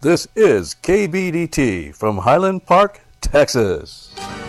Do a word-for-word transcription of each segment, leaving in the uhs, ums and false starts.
This is K B D T from Highland Park, Texas.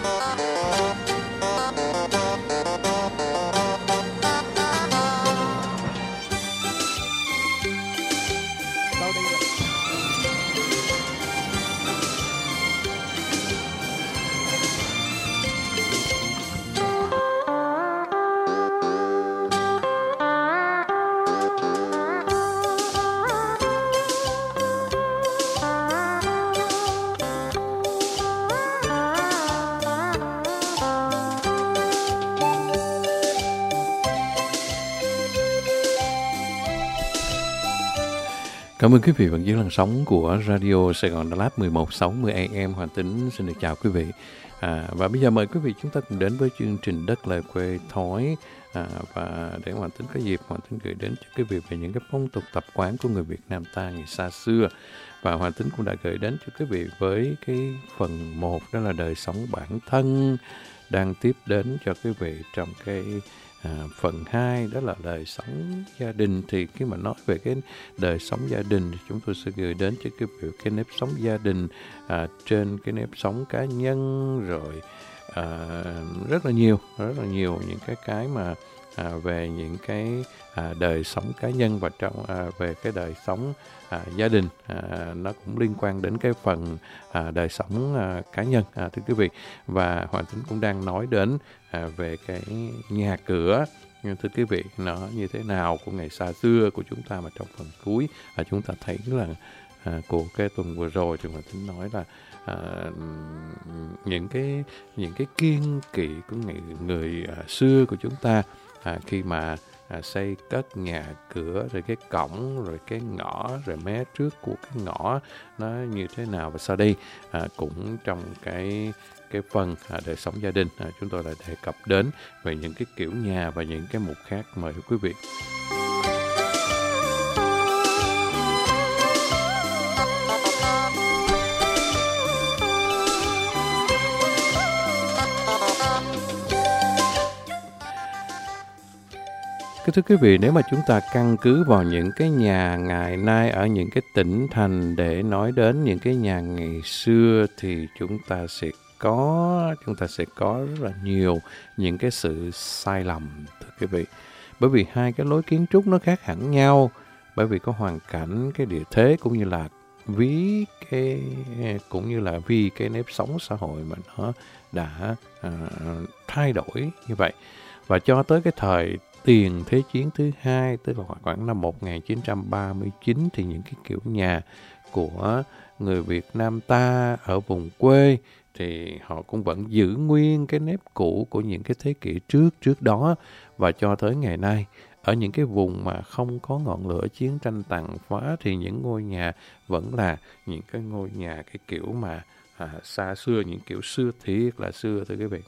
Cảm ơn quý vị vẫn giữ làn sóng của Radio Sài Gòn Đà Lạt mười một sáu mươi A M. Hoàng Tính xin được chào quý vị. À, và bây giờ mời quý vị chúng ta cùng đến với chương trình Đất Lời Quê Thói. À, và để Hoàng Tính có dịp, Hoàng Tính gửi đến cho quý vị về những cái phong tục tập quán của người Việt Nam ta ngày xa xưa. Và Hoàng Tính cũng đã gửi đến cho quý vị với cái phần một, đó là đời sống bản thân, đang tiếp đến cho quý vị trong cái À, phần hai, đó là đời sống gia đình. Thì khi mà nói về cái đời sống gia đình thì chúng tôi sẽ gửi đến cho quý vị cái nếp sống gia đình à, trên cái nếp sống cá nhân, rồi à, rất là nhiều rất là nhiều những cái cái mà à, về những cái à, đời sống cá nhân, và trong à, về cái đời sống à, gia đình à, nó cũng liên quan đến cái phần à, đời sống à, cá nhân, à, thưa quý vị. Và Hoàng Tính cũng đang nói đến à, về cái nhà cửa, thưa quý vị, nó như thế nào của ngày xa xưa của chúng ta. Mà trong phần cuối à, chúng ta thấy là à, của cái tuần vừa rồi thì Hoàng Tính nói là à, những cái những cái kiêng kỵ của người, người à, xưa của chúng ta à, khi mà à, xây cất nhà cửa, rồi cái cổng, rồi cái ngõ, rồi mé trước của cái ngõ nó như thế nào. Và sau đây à, cũng trong cái cái phần à, đời sống gia đình à, chúng tôi lại đề cập đến về những cái kiểu nhà và những cái mục khác. Mời quý vị. Thưa quý vị, nếu mà chúng ta căn cứ vào những cái nhà ngày nay ở những cái tỉnh thành để nói đến những cái nhà ngày xưa, thì chúng ta sẽ có chúng ta sẽ có rất là nhiều những cái sự sai lầm, thưa quý vị. Bởi vì hai cái lối kiến trúc nó khác hẳn nhau, bởi vì có hoàn cảnh, cái địa thế, cũng như là ví cái cũng như là vì cái nếp sống xã hội mà nó đã à, thay đổi như vậy. Và cho tới cái thời tiền Thế chiến thứ hai, tức là khoảng năm một nghìn chín trăm ba mươi chín, thì những cái kiểu nhà của người Việt Nam ta ở vùng quê thì họ cũng vẫn giữ nguyên cái nếp cũ của những cái thế kỷ trước trước đó. Và cho tới ngày nay, ở những cái vùng mà không có ngọn lửa chiến tranh tàn phá, thì những ngôi nhà vẫn là những cái ngôi nhà cái kiểu mà à, xa xưa, những kiểu xưa thiệt là xưa, thưa quý vị.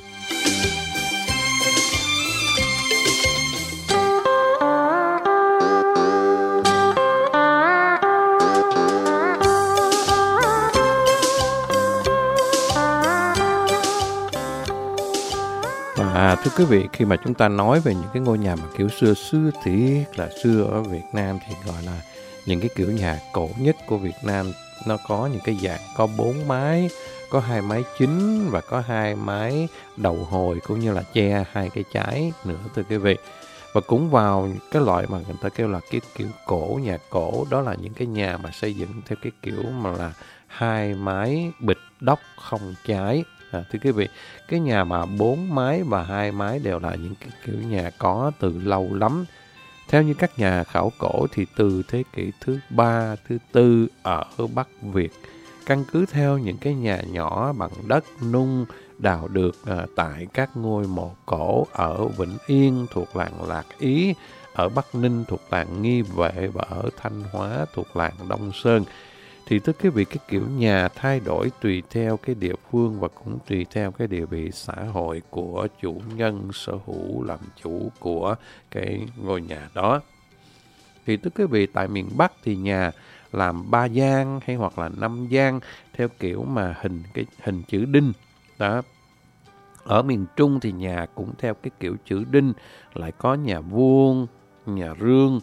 À, thưa quý vị, khi mà chúng ta nói về những cái ngôi nhà mà kiểu xưa xưa thiệt là xưa ở Việt Nam, thì gọi là những cái kiểu nhà cổ nhất của Việt Nam. Nó có những cái dạng có bốn mái, có hai mái chính và có hai mái đầu hồi, cũng như là che hai cái trái nữa, thưa quý vị. Và cũng vào cái loại mà người ta kêu là cái kiểu cổ, nhà cổ, đó là những cái nhà mà xây dựng theo cái kiểu mà là hai mái bịch đốc không trái. À, thưa quý vị, cái nhà mà bốn mái và hai mái đều là những cái kiểu nhà có từ lâu lắm. Theo như các nhà khảo cổ thì từ thế kỷ thứ ba, thứ tư ở Bắc Việt, căn cứ theo những cái nhà nhỏ bằng đất nung đào được à, tại các ngôi mộ cổ ở Vĩnh Yên thuộc làng Lạc Ý, ở Bắc Ninh thuộc làng Nghi Vệ, và ở Thanh Hóa thuộc làng Đông Sơn. Thì tức quý vị, cái kiểu nhà thay đổi tùy theo cái địa phương và cũng tùy theo cái địa vị xã hội của chủ nhân sở hữu làm chủ của cái ngôi nhà đó. Thì tức quý vị, tại miền Bắc thì nhà làm ba gian hay hoặc là năm gian theo kiểu mà hình cái hình chữ đinh đó. Ở miền Trung thì nhà cũng theo cái kiểu chữ đinh, lại có nhà vuông, nhà rương.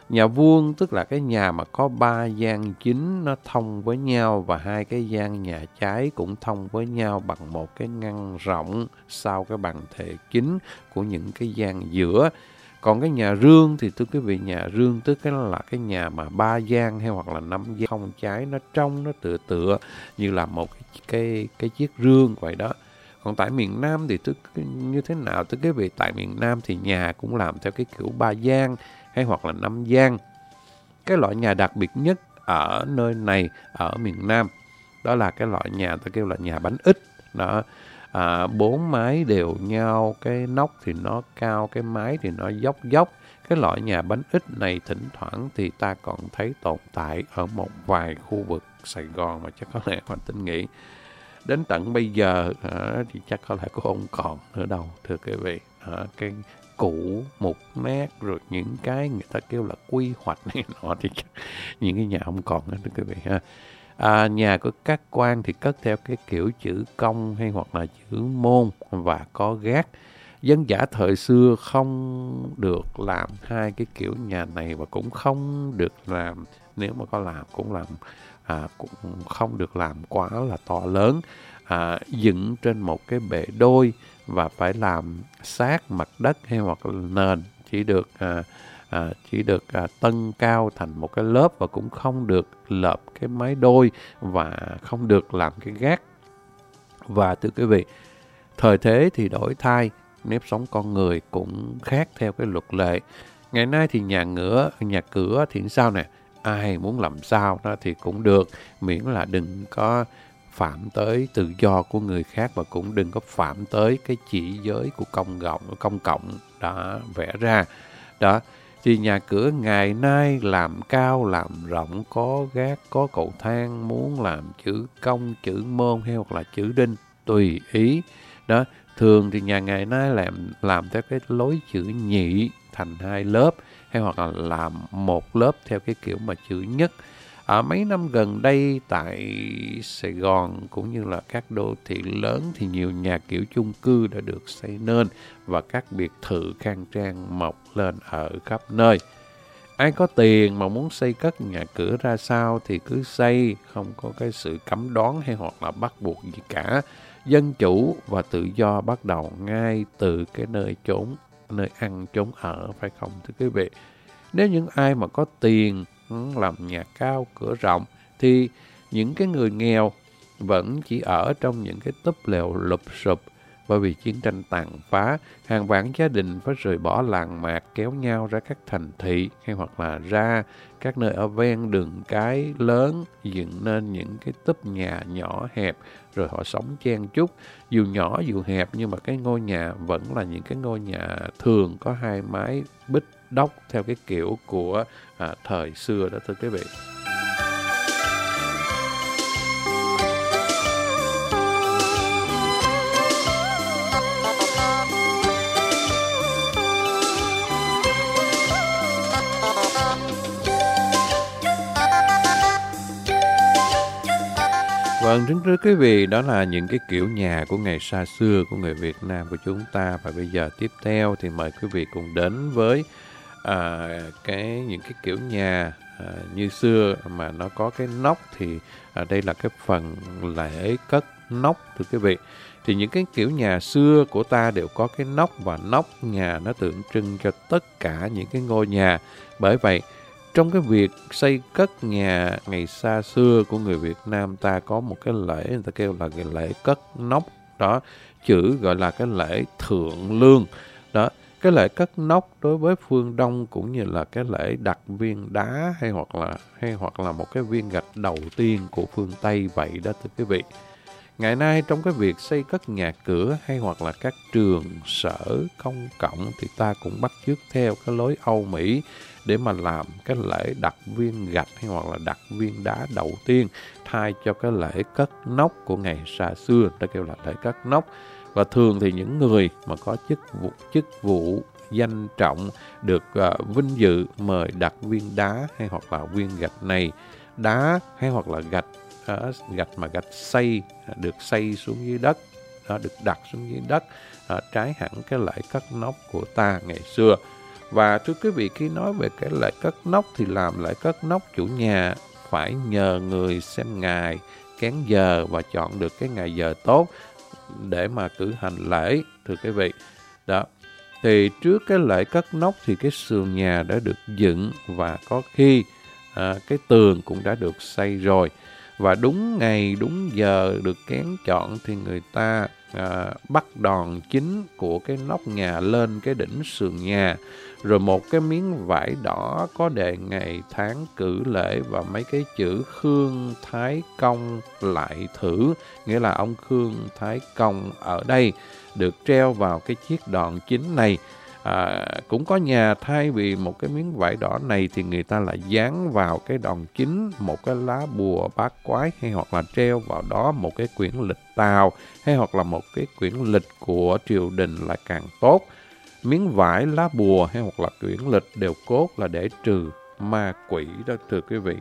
Nhà vuông tức là cái nhà mà có ba gian chính nó thông với nhau và hai cái gian nhà trái cũng thông với nhau bằng một cái ngăn rộng sau cái bằng thề chính của những cái gian giữa. Còn cái nhà rương thì thưa quý vị, nhà rương tức cái là cái nhà mà ba gian hay hoặc là năm gian không trái, nó trông nó tựa tựa như là một cái cái, cái chiếc rương vậy đó. Còn tại miền Nam thì tức như thế nào thưa quý vị? Tại miền Nam thì nhà cũng làm theo cái kiểu ba gian hay hoặc là năm gian. Cái loại nhà đặc biệt nhất ở nơi này, ở miền Nam, đó là cái loại nhà ta kêu là nhà bánh ít đó. À, bốn mái đều nhau, cái nóc thì nó cao, cái mái thì nó dốc dốc. Cái loại nhà bánh ít này thỉnh thoảng thì ta còn thấy tồn tại ở một vài khu vực Sài Gòn mà chắc có lẽ Hoàng Tính nghĩ đến tận bây giờ à, thì chắc có lẽ cũng không còn nữa đâu thưa quý vị. À, cái cũ mục nát rồi những cái người ta kêu là quy hoạch này nọ thì chắc những cái nhà không còn nữa thưa quý vị ha. À, nhà của các quan thì cất theo cái kiểu chữ công hay hoặc là chữ môn và có gác. Dân dã thời xưa không được làm hai cái kiểu nhà này và cũng không được làm, nếu mà có làm cũng làm à, cũng không được làm quá là to lớn, à, dựng trên một cái bệ đôi và phải làm sát mặt đất hay hoặc là nền, chỉ được à, à, chỉ được à, tân cao thành một cái lớp và cũng không được lợp cái mái đôi và không được làm cái gác. Và thưa quý vị, thời thế thì đổi thay, nếp sống con người cũng khác theo cái luật lệ. Ngày nay thì nhà ngửa, nhà cửa thì sao nè, ai muốn làm sao đó thì cũng được, miễn là đừng có phạm tới tự do của người khác và cũng đừng có phạm tới cái chỉ giới của công cộng, công cộng đã vẽ ra. Đó, thì nhà cửa ngày nay làm cao, làm rộng, có gác, có cầu thang, muốn làm chữ công, chữ môn hay hoặc là chữ đinh, tùy ý. Đó, thường thì nhà ngày nay làm làm theo cái lối chữ nhị thành hai lớp hay hoặc là làm một lớp theo cái kiểu mà chữ nhất. Ở mấy năm gần đây tại Sài Gòn cũng như là các đô thị lớn thì nhiều nhà kiểu chung cư đã được xây nên và các biệt thự khang trang mọc lên ở khắp nơi. Ai có tiền mà muốn xây cất nhà cửa ra sao thì cứ xây, không có cái sự cấm đoán hay hoặc là bắt buộc gì cả. Dân chủ và tự do bắt đầu ngay từ cái nơi chốn, nơi ăn chốn ở, phải không thưa quý vị? Nếu những ai mà có tiền làm nhà cao cửa rộng thì những cái người nghèo vẫn chỉ ở trong những cái túp lều lụp sụp, bởi vì chiến tranh tàn phá, hàng vạn gia đình phải rời bỏ làng mạc kéo nhau ra các thành thị hay hoặc là ra các nơi ở ven đường cái lớn, dựng nên những cái túp nhà nhỏ hẹp rồi họ sống chen chúc, dù nhỏ dù hẹp nhưng mà cái ngôi nhà vẫn là những cái ngôi nhà thường có hai mái bích đốc theo cái kiểu của à, thời xưa đó thưa quý vị. Vâng, kính thưa quý vị, đó là những cái kiểu nhà của ngày xa xưa của người Việt Nam của chúng ta. Và bây giờ tiếp theo thì mời quý vị cùng đến với à, cái những cái kiểu nhà à, như xưa mà nó có cái nóc. Thì à, đây là cái phần lễ cất nóc thưa quý vị. Thì những cái kiểu nhà xưa của ta đều có cái nóc, và nóc nhà nó tượng trưng cho tất cả những cái ngôi nhà. Bởi vậy, trong cái việc xây cất nhà ngày xa xưa của người Việt Nam ta có một cái lễ người ta kêu là cái lễ cất nóc đó, chữ gọi là cái lễ thượng lương đó. Cái lễ cất nóc đối với phương Đông cũng như là cái lễ đặt viên đá hay hoặc là hay hoặc là một cái viên gạch đầu tiên của phương Tây vậy đó thưa quý vị. Ngày nay trong cái việc xây cất nhà cửa hay hoặc là các trường sở công cộng thì ta cũng bắt chước theo cái lối Âu Mỹ để mà làm cái lễ đặt viên gạch hay hoặc là đặt viên đá đầu tiên thay cho cái lễ cất nóc của ngày xa xưa, ta kêu là lễ cất nóc. Và thường thì những người mà có chức vụ, chức vụ danh trọng được uh, vinh dự mời đặt viên đá hay hoặc là viên gạch này, đá hay hoặc là gạch uh, gạch mà gạch xây được xây xuống dưới đất, uh, được đặt xuống dưới đất, uh, trái hẳn cái lễ cất nóc của ta ngày xưa. Và thưa quý vị, khi nói về cái lễ cất nóc thì làm lễ cất nóc chủ nhà phải nhờ người xem ngày, kén giờ và chọn được cái ngày giờ tốt để mà cử hành lễ, thưa quý vị. Đó. Thì trước cái lễ cất nóc thì cái sườn nhà đã được dựng và có khi à, cái tường cũng đã được xây rồi. Và đúng ngày, đúng giờ được kén chọn thì người ta à, bắt đòn chính của cái nóc nhà lên cái đỉnh sườn nhà. Rồi một cái miếng vải đỏ có đề ngày tháng cử lễ và mấy cái chữ Khương Thái Công lại thử, nghĩa là ông Khương Thái Công ở đây, được treo vào cái chiếc đòn chính này. À, cũng có nhà thay vì một cái miếng vải đỏ này thì người ta lại dán vào cái đòn chính một cái lá bùa bát quái, hay hoặc là treo vào đó một cái quyển lịch Tào, hay hoặc là một cái quyển lịch của triều đình là càng tốt. Miếng vải, lá bùa hay hoặc là quyển lịch đều cốt là để trừ ma quỷ đó, thưa quý vị.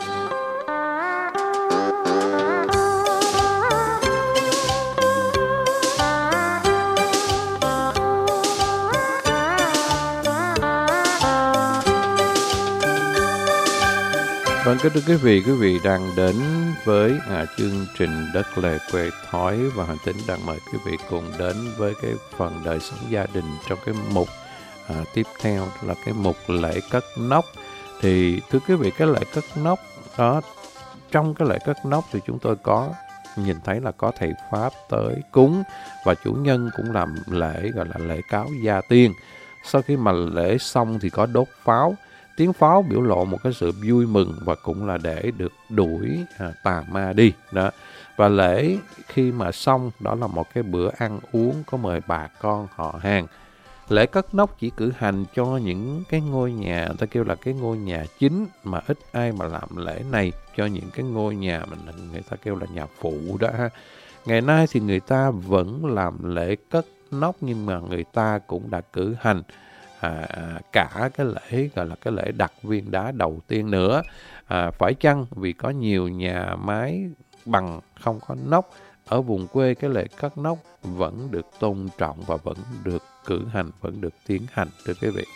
Vâng, kính thưa quý vị, quý vị đang đến với à, chương trình Đất Lề Quê Thói, và Hành Tín đang mời quý vị cùng đến với cái phần đời sống gia đình trong cái mục à, tiếp theo, là cái mục lễ cất nóc. Thì thưa quý vị, cái lễ cất nóc đó, trong cái lễ cất nóc thì chúng tôi có nhìn thấy là có thầy Pháp tới cúng, và chủ nhân cũng làm lễ gọi là lễ cáo gia tiên. Sau khi mà lễ xong thì có đốt pháo. Tiếng pháo biểu lộ một cái sự vui mừng và cũng là để được đuổi à, tà ma đi đó. Và lễ khi mà xong đó là một cái bữa ăn uống có mời bà con họ hàng. Lễ cất nóc chỉ cử hành cho những cái ngôi nhà, ta kêu là cái ngôi nhà chính, mà ít ai mà làm lễ này cho những cái ngôi nhà mình người ta kêu là nhà phụ đó ha. Ngày nay thì người ta vẫn làm lễ cất nóc, nhưng mà người ta cũng đã cử hành À, cả cái lễ gọi là cái lễ đặt viên đá đầu tiên nữa. À, phải chăng vì có nhiều nhà máy bằng không có nóc, ở vùng quê cái lễ cất nóc vẫn được tôn trọng và vẫn được cử hành, vẫn được tiến hành, thưa quý vị.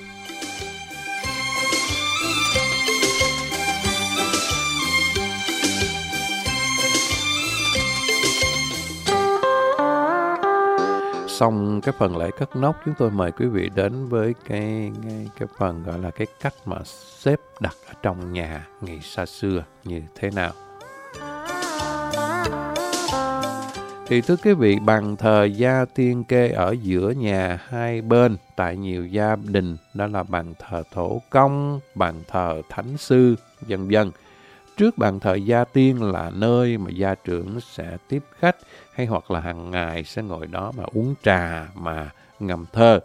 Xong cái phần lễ cất nóc, chúng tôi mời quý vị đến với cái, cái, cái phần gọi là cái cách mà xếp đặt ở trong nhà ngày xa xưa như thế nào. Thì thưa quý vị, bàn thờ gia tiên kê ở giữa nhà hai bên tại nhiều gia đình, đó là bàn thờ thổ công, bàn thờ thánh sư, vân vân. Trước bàn thờ gia tiên là nơi mà gia trưởng sẽ tiếp khách, hay hoặc là hàng ngày sẽ ngồi đó mà uống trà, mà ngâm thơ.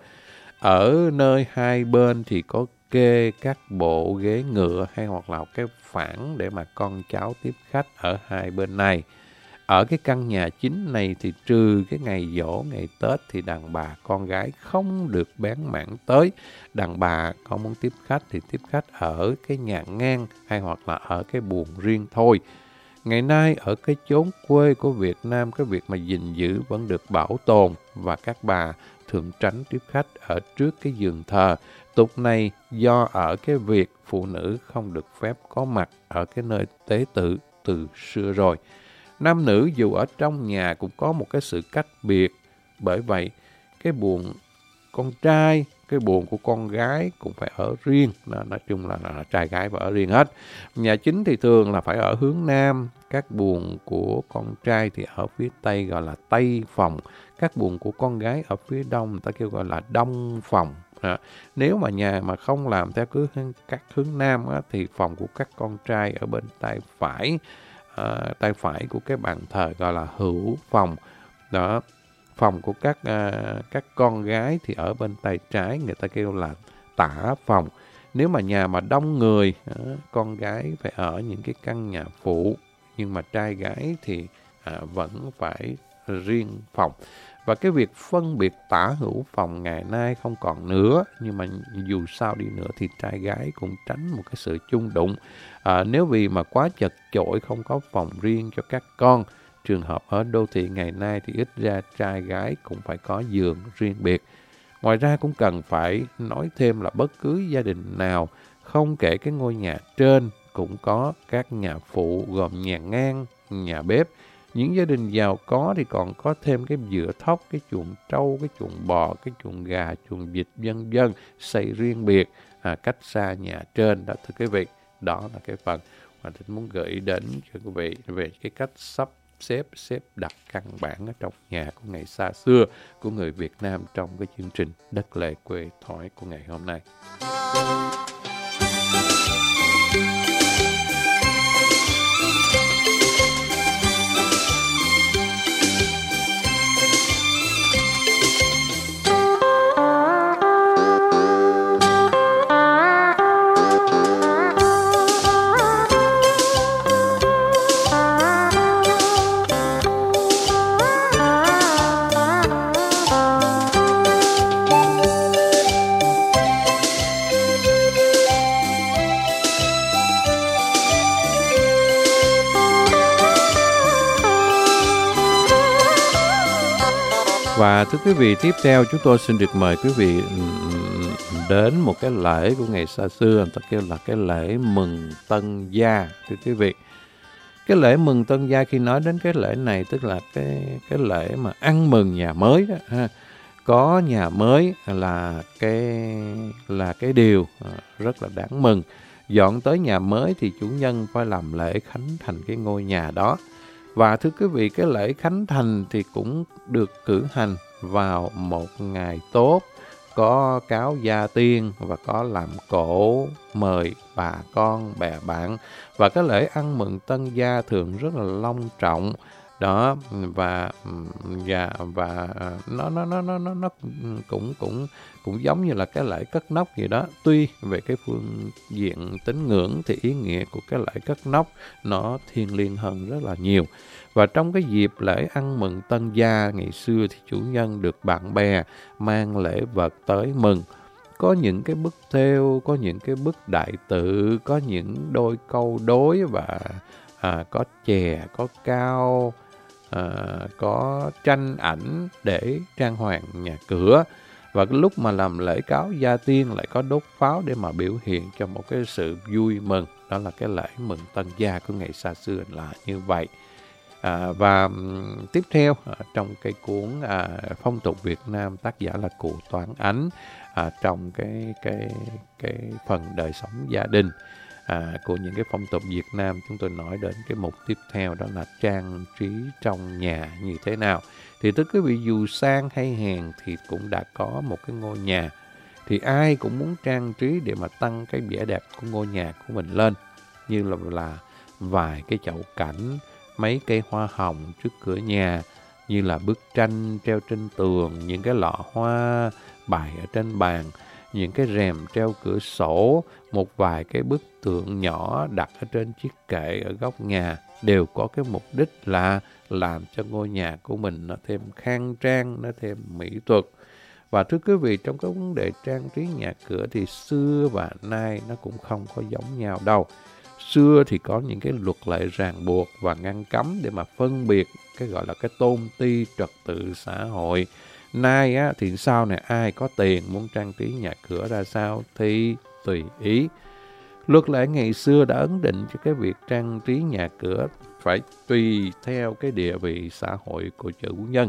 Ở nơi hai bên thì có kê các bộ ghế ngựa, hay hoặc là cái phản để mà con cháu tiếp khách ở hai bên này. Ở cái căn nhà chính này thì trừ cái ngày giỗ, ngày Tết thì đàn bà con gái không được bén mảng tới. Đàn bà có muốn tiếp khách thì tiếp khách ở cái nhà ngang, hay hoặc là ở cái buồng riêng thôi. Ngày nay ở cái chốn quê của Việt Nam, cái việc mà gìn giữ vẫn được bảo tồn, và các bà thường tránh tiếp khách ở trước cái giường thờ. Tục này do ở cái việc phụ nữ không được phép có mặt ở cái nơi tế tự từ xưa rồi. Nam nữ dù ở trong nhà cũng có một cái sự cách biệt. Bởi vậy, cái buồng con trai, cái buồng của con gái cũng phải ở riêng. Nói chung là, là trai gái phải ở riêng hết. Nhà chính thì thường là phải ở hướng Nam. Các buồng của con trai thì ở phía Tây gọi là Tây phòng. Các buồng của con gái ở phía Đông, người ta kêu gọi là Đông phòng. À, nếu mà nhà mà không làm theo cứ các hướng Nam á, thì phòng của các con trai ở bên tay phải, à, tay phải của cái bàn thờ gọi là hữu phòng. Đó. Phòng của các à, các con gái thì ở bên tay trái, người ta kêu là tả phòng. Nếu mà nhà mà đông người, à, con gái phải ở những cái căn nhà phụ, nhưng mà trai gái thì à, vẫn phải riêng phòng. Và cái việc phân biệt tả hữu phòng ngày nay không còn nữa, nhưng mà dù sao đi nữa thì trai gái cũng tránh một cái sự chung đụng. À, nếu vì mà quá chật chội không có phòng riêng cho các con, trường hợp ở đô thị ngày nay thì ít ra trai gái cũng phải có giường riêng biệt. Ngoài ra cũng cần phải nói thêm là bất cứ gia đình nào, không kể cái ngôi nhà trên, cũng có các nhà phụ gồm nhà ngang, nhà bếp. Những gia đình giàu có thì còn có thêm cái vựa thóc, cái chuồng trâu, cái chuồng bò, cái chuồng gà, chuồng vịt, vân vân, xây riêng biệt, à, cách xa nhà trên. Đó thưa quý vị, đó là cái phần mà Thịnh muốn gửi đến cho quý vị về cái cách sắp xếp, xếp đặt căn bản ở trong nhà của ngày xa xưa của người Việt Nam trong cái chương trình Đất Lệ Quê Thói của ngày hôm nay. Và thưa quý vị, tiếp theo chúng tôi xin được mời quý vị đến một cái lễ của ngày xa xưa, người ta kêu là cái lễ mừng tân gia. Thưa quý vị, cái lễ mừng tân gia, khi nói đến cái lễ này tức là cái cái lễ mà ăn mừng nhà mới đó ha. Có nhà mới là cái là cái điều rất là đáng mừng. Dọn tới nhà mới thì chủ nhân phải làm lễ khánh thành cái ngôi nhà đó. Và thưa quý vị, cái lễ khánh thành thì cũng được cử hành vào một ngày tốt, có cáo gia tiên và có làm cỗ mời bà con bè bạn. Và cái lễ ăn mừng tân gia thường rất là long trọng đó, và và và nó nó nó nó nó nó cũng cũng cũng giống như là cái lễ cất nóc gì đó. Tuy về cái phương diện tín ngưỡng thì ý nghĩa của cái lễ cất nóc nó thiêng liêng hơn rất là nhiều. Và trong cái dịp lễ ăn mừng tân gia ngày xưa thì chủ nhân được bạn bè mang lễ vật tới mừng. Có những cái bức thêu, có những cái bức đại tự, có những đôi câu đối và à, có chè, có cao, à, có tranh ảnh để trang hoàng nhà cửa. Và cái lúc mà làm lễ cáo gia tiên lại có đốt pháo để mà biểu hiện cho một cái sự vui mừng. Đó là cái lễ mừng tân gia của ngày xa xưa là như vậy. À, và um, tiếp theo à, trong cái cuốn à, Phong tục Việt Nam, tác giả là cụ Toán Ánh, à, trong cái cái cái phần đời sống gia đình à, của những cái phong tục Việt Nam, chúng tôi nói đến cái mục tiếp theo, đó là trang trí trong nhà như thế nào. Thì tức quý vị, dù sang hay hèn thì cũng đã có một cái ngôi nhà, thì ai cũng muốn trang trí để mà tăng cái vẻ đẹp của ngôi nhà của mình lên, như là là vài cái chậu cảnh, mấy cây hoa hồng trước cửa nhà, như là bức tranh treo trên tường, những cái lọ hoa bày ở trên bàn, những cái rèm treo cửa sổ, một vài cái bức tượng nhỏ đặt ở trên chiếc kệ ở góc nhà, đều có cái mục đích là làm cho ngôi nhà của mình nó thêm khang trang, nó thêm mỹ thuật. Và thưa quý vị, trong cái vấn đề trang trí nhà cửa thì xưa và nay nó cũng không có giống nhau đâu. Xưa thì có những cái luật lệ ràng buộc và ngăn cấm để mà phân biệt cái gọi là cái tôn ti trật tự xã hội. Nay á, thì sau này ai có tiền muốn trang trí nhà cửa ra sao thì tùy ý. Luật lệ ngày xưa đã ấn định cho cái việc trang trí nhà cửa phải tùy theo cái địa vị xã hội của chủ nhân.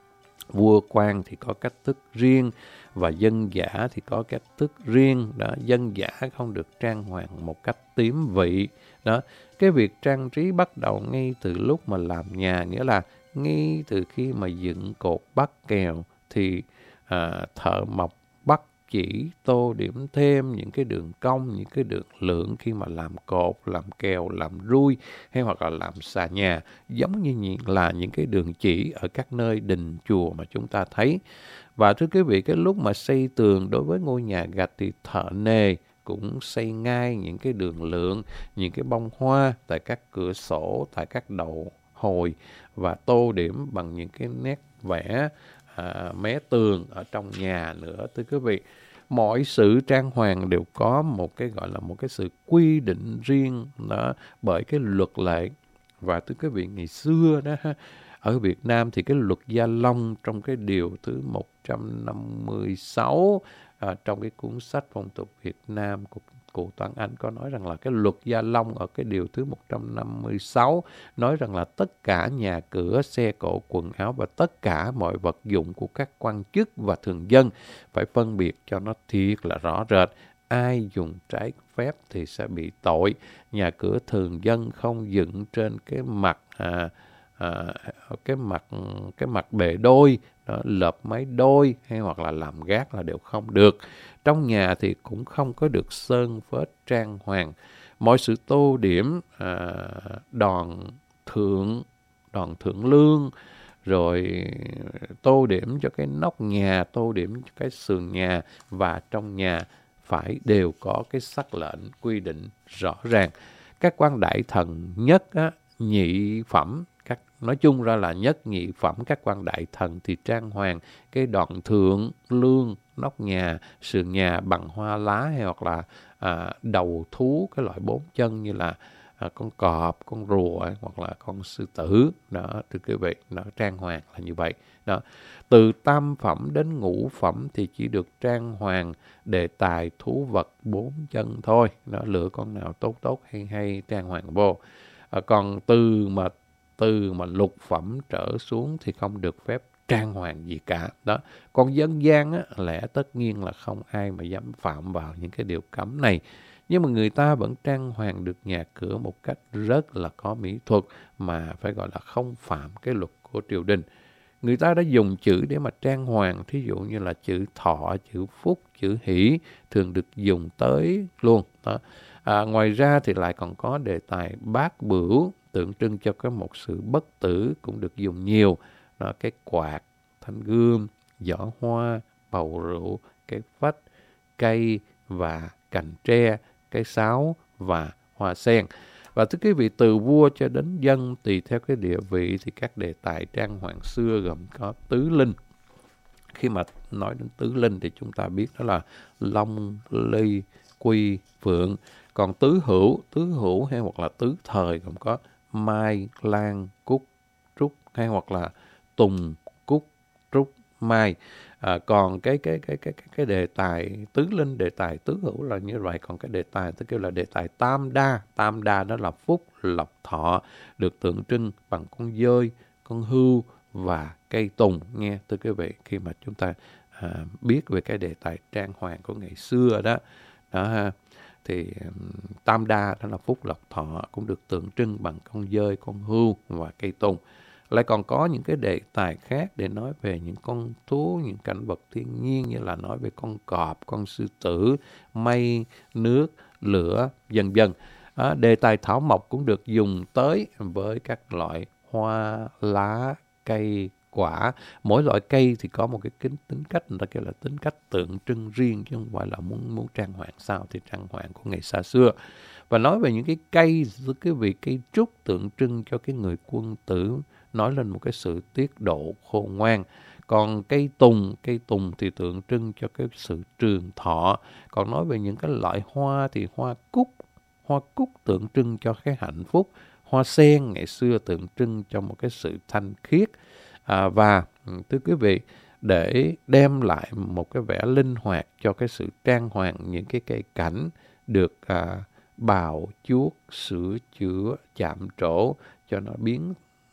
Vua quan thì có cách thức riêng và dân dã thì có cách thức riêng. Đó, dân dã không được trang hoàng một cách tiếm vị. Đó, cái việc trang trí bắt đầu ngay từ lúc mà làm nhà, nghĩa là ngay từ khi mà dựng cột bắt kèo thì à, thợ mộc bắt chỉ tô điểm thêm những cái đường cong, những cái đường lượng khi mà làm cột, làm kèo, làm rui hay hoặc là làm xà nhà, giống như là những cái đường chỉ ở các nơi đình chùa mà chúng ta thấy. Và thưa quý vị, cái lúc mà xây tường đối với ngôi nhà gạch thì thợ nề cũng xây ngay những cái đường lượng, những cái bông hoa tại các cửa sổ, tại các đầu hồi, và tô điểm bằng những cái nét vẽ à, mé tường ở trong nhà nữa. Thưa quý vị, mọi sự trang hoàng đều có một cái gọi là một cái sự quy định riêng đó, bởi cái luật lệ. Và thưa quý vị, ngày xưa đó Ở Việt Nam thì cái luật Gia Long trong cái điều thứ một trăm năm mươi sáu à, trong cái cuốn sách Phong tục Việt Nam của cụ Toán Anh có nói rằng là cái luật Gia Long ở cái điều thứ một trăm năm mươi sáu nói rằng là tất cả nhà cửa, xe cộ, quần áo và tất cả mọi vật dụng của các quan chức và thường dân phải phân biệt cho nó thiệt là rõ rệt. Ai dùng trái phép thì sẽ bị tội. Nhà cửa thường dân không dựng trên cái mặt à, à, cái mặt cái mặt bề đôi, đó, lợp mái đôi hay hoặc là làm gác là đều không được. Trong nhà thì cũng không có được sơn phết trang hoàng. Mọi sự tô điểm à, đòn thượng đòn thượng lương, rồi tô điểm cho cái nóc nhà, tô điểm cho cái sườn nhà, và trong nhà phải đều có cái sắc lệnh quy định rõ ràng. Các quan đại thần nhất á, nhị phẩm, các nói chung ra là nhất nhị phẩm các quan đại thần thì trang hoàng cái đoạn thượng lương, nóc nhà, sườn nhà bằng hoa lá hay hoặc là à, đầu thú, cái loại bốn chân như là à, con cọp, con rùa hoặc là con sư tử. Đó, thưa quý vị, nó trang hoàng là như vậy. Đó. Từ tam phẩm đến ngũ phẩm thì chỉ được trang hoàng đề tài thú vật bốn chân thôi. Đó, lựa con nào tốt tốt hay hay trang hoàng vô. À, còn từ mà từ mà lục phẩm trở xuống thì không được phép trang hoàng gì cả. Đó. Còn dân gian á, lẽ tất nhiên là không ai mà dám phạm vào những cái điều cấm này. Nhưng mà người ta vẫn trang hoàng được nhà cửa một cách rất là có mỹ thuật mà phải gọi là không phạm cái luật của triều đình. Người ta đã dùng chữ để mà trang hoàng, thí dụ như là chữ thọ, chữ phúc, chữ hỷ thường được dùng tới luôn. Đó. À, ngoài ra thì lại còn có đề tài bát bửu tượng trưng cho cái một sự bất tử cũng được dùng nhiều. Đó, cái quạt, thanh gươm, giỏ hoa, bầu rượu, cái phách, cây và cành tre, cái sáo và hoa sen. Và thưa quý vị, từ vua cho đến dân tùy theo cái địa vị thì các đề tài trang hoàng xưa gồm có tứ linh. Khi mà nói đến tứ linh thì chúng ta biết đó là long, ly, quy, phượng. Còn tứ hữu, tứ hữu hay hoặc là tứ thời gồm có mai, lan, cúc, trúc hay hoặc là tùng, cúc, trúc, mai. À, còn cái cái cái cái cái đề tài tứ linh, đề tài tứ hữu là như vậy. Còn cái đề tài tôi kêu là đề tài tam đa, tam đa đó là phúc, lộc, thọ, được tượng trưng bằng con dơi, con hươu và cây tùng. Nghe thưa quý vị, khi mà chúng ta à, biết về cái đề tài trang hoàng của ngày xưa đó, đó ha, thì um, tam đa đó là phúc, lộc, thọ cũng được tượng trưng bằng con dơi, con hươu và cây tùng. Lại còn có những cái đề tài khác để nói về những con thú, những cảnh vật thiên nhiên như là nói về con cọp, con sư tử, mây, nước, lửa, vân vân. À, đề tài thảo mộc cũng được dùng tới với các loại hoa, lá, cây, quả. Mỗi loại cây thì có một cái tính, tính cách, người ta kêu là tính cách tượng trưng riêng, chứ không phải là muốn muốn trang hoàng sao thì trang hoàng của ngày xa xưa. Và nói về những cái cây, cái vị cây trúc tượng trưng cho cái người quân tử, nói lên một cái sự tiết độ khôn ngoan. Còn cây tùng, cây tùng thì tượng trưng cho cái sự trường thọ. Còn nói về những cái loại hoa thì hoa cúc, hoa cúc tượng trưng cho cái hạnh phúc. Hoa sen ngày xưa tượng trưng cho một cái sự thanh khiết. À, và thưa quý vị, để đem lại một cái vẻ linh hoạt cho cái sự trang hoàng những cái cây cảnh được à, bào chuốt, sửa chữa, chạm trổ cho nó biến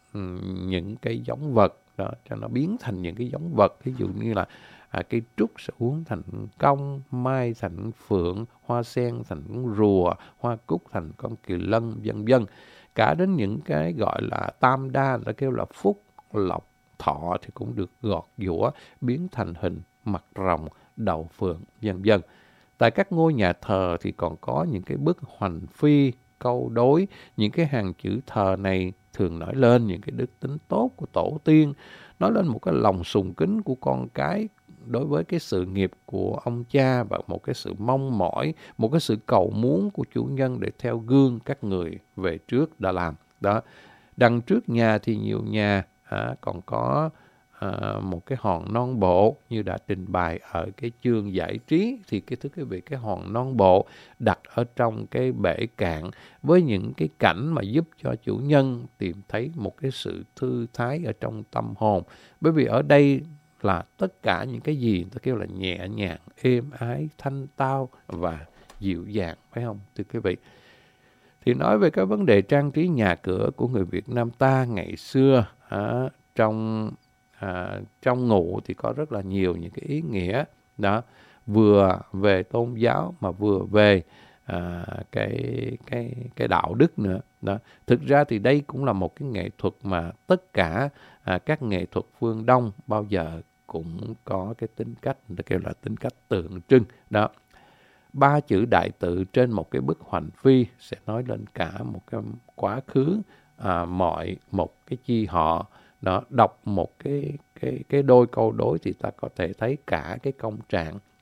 những cái giống vật đó, cho nó biến thành những cái giống vật. Ví dụ như là à, cây trúc sẽ uốn thành công, mai thành phượng, hoa sen thành rùa, hoa cúc thành con kỳ lân, vân vân. Cả đến những cái gọi là tam đa, đã kêu là phúc, lộc, thọ thì cũng được gọt giũa biến thành hình mặt rồng, đầu phượng, vân vân. Tại các ngôi nhà thờ thì còn có những cái bức hoành phi, câu đối. Những cái hàng chữ thờ này thường nói lên những cái đức tính tốt của tổ tiên, nói lên một cái lòng sùng kính của con cái đối với cái sự nghiệp của ông cha và một cái sự mong mỏi, một cái sự cầu muốn của chủ nhân để theo gương các người về trước đã làm. Đó. Đằng trước nhà thì nhiều nhà à, còn có à, một cái hòn non bộ như đã trình bày ở cái chương giải trí, thì cái thưa quý vị, cái hòn non bộ đặt ở trong cái bể cạn với những cái cảnh mà giúp cho chủ nhân tìm thấy một cái sự thư thái ở trong tâm hồn. Bởi vì ở đây là tất cả những cái gì ta kêu là nhẹ nhàng, êm ái, thanh tao và dịu dàng, phải không thưa quý vị? Thì nói về cái vấn đề trang trí nhà cửa của người Việt Nam ta ngày xưa, à, trong à, trong ngụ thì có rất là nhiều những cái ý nghĩa đó, vừa về tôn giáo mà vừa về à, cái cái cái đạo đức nữa đó. Thực ra thì đây cũng là một cái nghệ thuật mà tất cả à, các nghệ thuật phương Đông bao giờ cũng có cái tính cách, người ta kêu là tính cách tượng trưng đó. Ba chữ đại tự trên một cái bức hoành phi sẽ nói lên cả một cái quá khứ, à, mọi một cái chi họ đó. Đọc một cái cái cái đôi câu đối thì ta có thể thấy cả cái công trạng